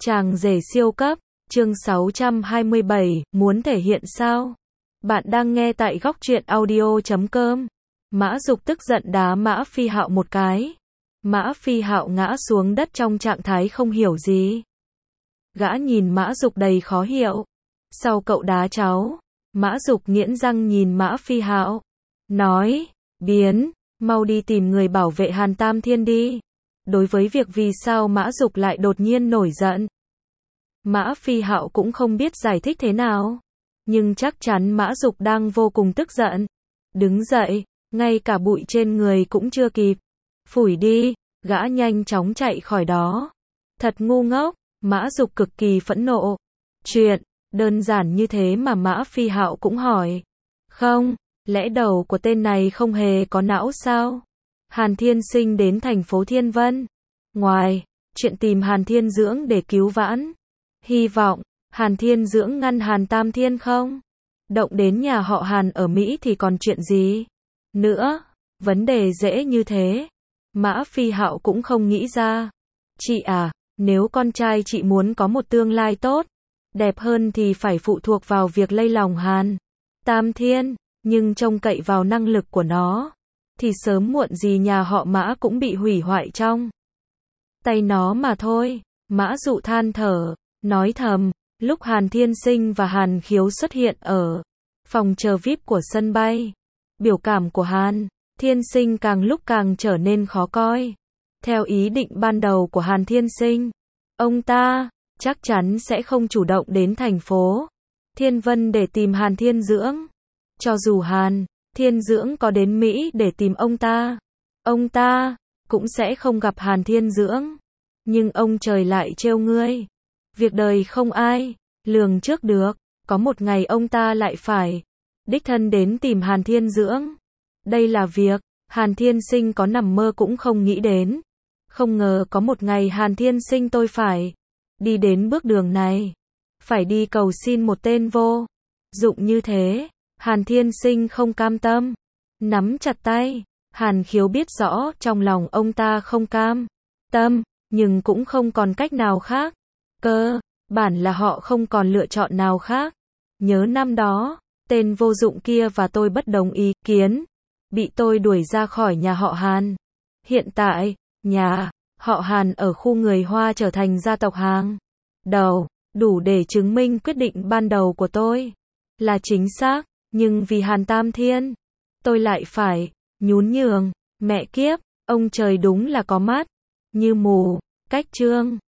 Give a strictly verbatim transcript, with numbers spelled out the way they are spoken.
Chàng rể siêu cấp, chương sáu trăm hai mươi bảy, muốn thể hiện sao? Bạn đang nghe tại góc truyện audio chấm com. Mã Dục tức giận đá Mã Phi Hạo một cái. Mã Phi Hạo ngã xuống đất trong trạng thái không hiểu gì. Gã nhìn Mã Dục đầy khó hiểu. Sao cậu đá cháu? Mã Dục nghiến răng nhìn Mã Phi Hạo. Nói, biến, mau đi tìm người bảo vệ Hàn Tam Thiên đi. Đối với việc vì sao Mã Dục lại đột nhiên nổi giận, Mã Phi Hạo cũng không biết giải thích thế nào. Nhưng chắc chắn Mã Dục đang vô cùng tức giận. Đứng dậy, ngay cả bụi trên người cũng chưa kịp phủi đi, gã nhanh chóng chạy khỏi đó. Thật ngu ngốc, Mã Dục cực kỳ phẫn nộ. Chuyện đơn giản như thế mà Mã Phi Hạo cũng hỏi. Không, lẽ đầu của tên này không hề có não sao? Hàn Thiên Sinh đến thành phố Thiên Vân. Ngoài chuyện tìm Hàn Thiên Dưỡng để cứu vãn, hy vọng Hàn Thiên Dưỡng ngăn Hàn Tam Thiên không động đến nhà họ Hàn ở Mỹ thì còn chuyện gì nữa. Vấn đề dễ như thế, Mã Phi Hạo cũng không nghĩ ra. Chị à, nếu con trai chị muốn có một tương lai tốt, đẹp hơn thì phải phụ thuộc vào việc lay lòng Hàn Tam Thiên, nhưng trông cậy vào năng lực của nó thì sớm muộn gì nhà họ Mã cũng bị hủy hoại trong tay nó mà thôi. Mã Dụ than thở, nói thầm. Lúc Hàn Thiên Sinh và Hàn Khiếu xuất hiện ở phòng chờ vi ai pi của sân bay, biểu cảm của Hàn Thiên Sinh càng lúc càng trở nên khó coi. Theo ý định ban đầu của Hàn Thiên Sinh, ông ta chắc chắn sẽ không chủ động đến thành phố Thiên Vân để tìm Hàn Thiên Dưỡng. Cho dù Hàn Thiên Dưỡng có đến Mỹ để tìm ông ta, ông ta cũng sẽ không gặp Hàn Thiên Dưỡng. Nhưng ông trời lại trêu ngươi. Việc đời không ai lường trước được, có một ngày ông ta lại phải đích thân đến tìm Hàn Thiên Dưỡng. Đây là việc Hàn Thiên Sinh có nằm mơ cũng không nghĩ đến. Không ngờ có một ngày Hàn Thiên Sinh tôi phải đi đến bước đường này, phải đi cầu xin một tên vô dụng như thế. Hàn Thiên Sinh không cam tâm, nắm chặt tay. Hàn Khiếu biết rõ trong lòng ông ta không cam tâm, nhưng cũng không còn cách nào khác. Cơ bản là họ không còn lựa chọn nào khác. Nhớ năm đó, tên vô dụng kia và tôi bất đồng ý kiến, bị tôi đuổi ra khỏi nhà họ Hàn. Hiện tại, nhà họ Hàn ở khu người Hoa trở thành gia tộc hàng đầu, đủ để chứng minh quyết định ban đầu của tôi là chính xác. Nhưng vì Hàn Tam Thiên, tôi lại phải nhún nhường. Mẹ kiếp, ông trời đúng là có mắt như mù. Cách chương